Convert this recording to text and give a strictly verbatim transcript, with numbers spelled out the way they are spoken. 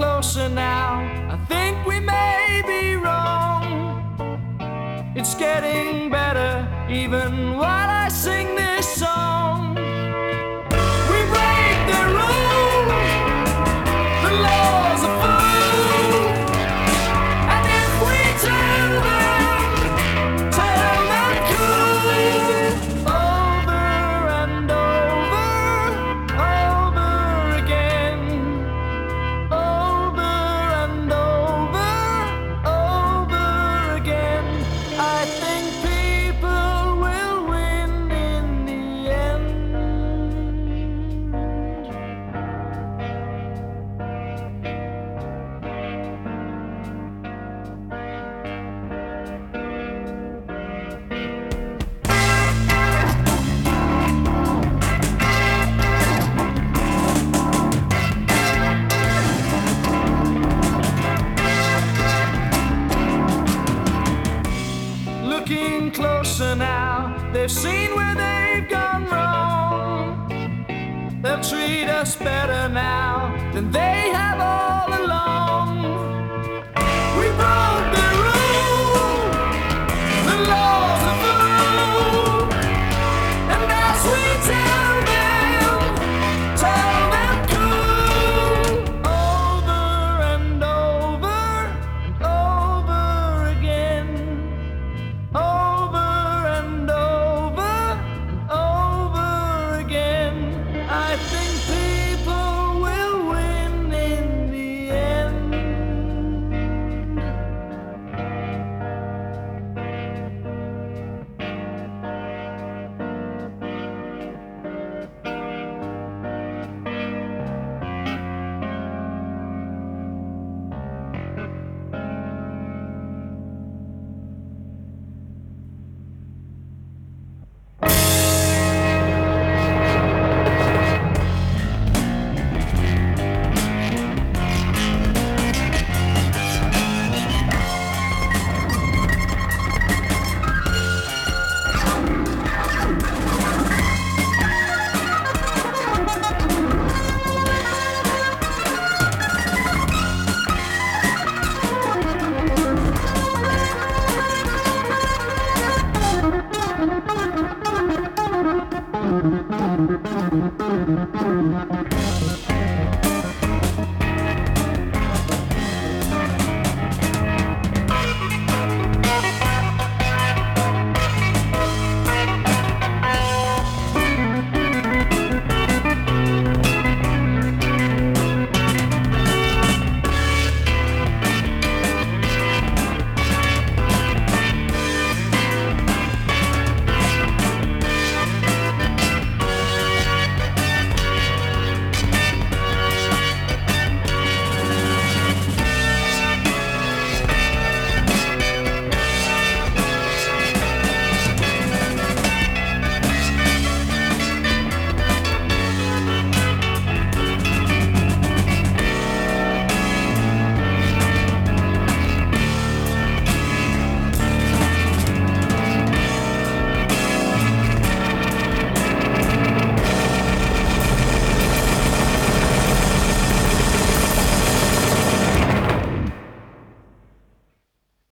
closer now. I think we may be wrong. It's getting better even while I sing this song. We break the rules, the laws are full, and if we tell them, tell them cool, over and over, over again, over and over, over again. I think people will win in the end. Looking closer now, they've seen where they've gone wrong. They'll treat us better now than they